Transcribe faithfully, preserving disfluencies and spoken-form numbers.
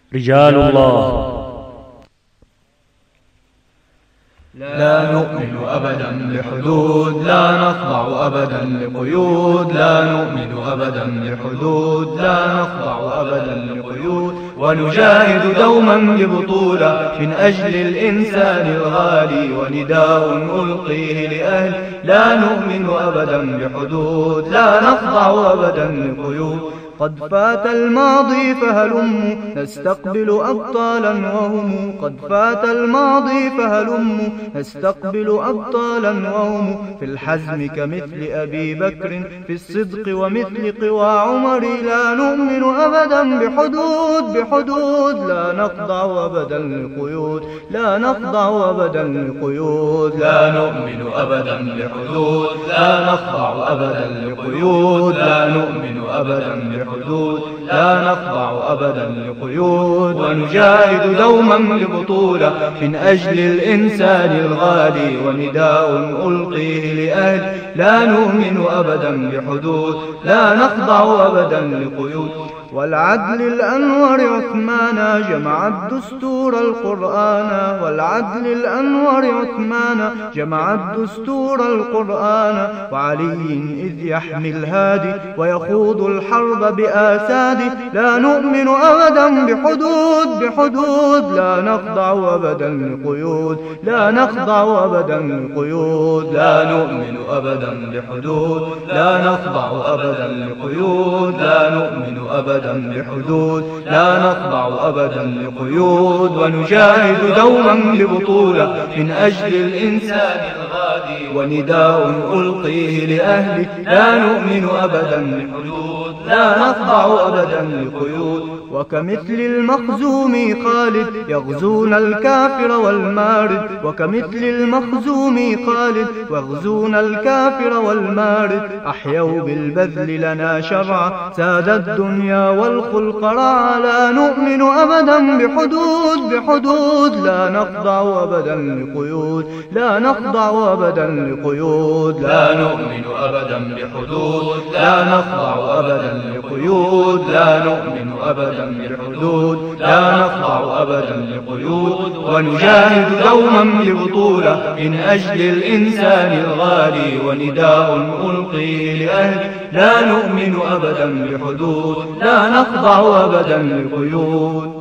رجال الله. لا نؤمن أبدا بحدود، لا نخضع أبدا لقيود، لا نؤمن أبدا بحدود، لا نخضع أبدا لقيود، ونجاهد دوما ببطولة من أجل الإنسان الغالي، ونداء ألقيه لأهل لا نؤمن أبدا بحدود، لا نخضع أبدا لقيود. قد فات الماضي فهلموا نستقبل أبطالا وهم، قد فات الماضي فهلموا نستقبل أبطالا وهم، في الحزم كمثل أبي بكر، في الصدق ومثل قوى عمر. لا نؤمن أبدا بحدود بحدود، لا نخضع أبدا لقيود، لا نخضع أبدا لقيود. لا نؤمن أبدا بحدود، لا نخضع أبدا لقيود، لا نؤمن أبدا بحدود، لا نخضع أبدا لقيود، ونجاهد دوما ببطولة من أجل الإنسان الغالي، ونداء ألقيه لأهل لا نؤمن أبدا بحدود، لا نخضع أبدا لقيود. والعدل الأنور عثمان جمع الدستور القرآن، والعدل الأنور عثمان جمع الدستور القرآن، وعلي إذ يحمي الهادي ويخوض الحرب بآساده. لا نؤمن أبدا بحدود بحدود، لا نخضع أبدا لقيود، لا نخضع أبدا لقيود. لا نؤمن أبدا بحدود، لا نخضع أبدا لقيود، لا نؤمن أبدا بحدود، لا نخضع أبدا لقيود، ونجاهد دوما ببطولة من أجل الإنسان الغادي، ونداء ألقيه لأهله لا نؤمن أبدا بحدود، لا نخضع أبدا لقيود. وكمثل المخزوم خالد يغزون الكافر والمارد، وكمثل المخزوم خالد يغزون الكافر والمارد، أحيوا بالبذل لنا شرعا ساد الدنيا والخلق رعا. لا نؤمن أبدا بحدود بحدود، لا نخضع أبدا لقيود، لا نخضع أبدا لقيود. لا نؤمن أبدا بحدود، لا نخضع أبدا لقيود، لا نؤمن أبدا بحدود، لا نخضع أبدا لقيود، ونجاهد دوما ببطولة من أجل الإنسان الغالي، ونداء ألقيه لأهل لا نؤمن أبدا بحدود، لا نخضع أبدا لقيود.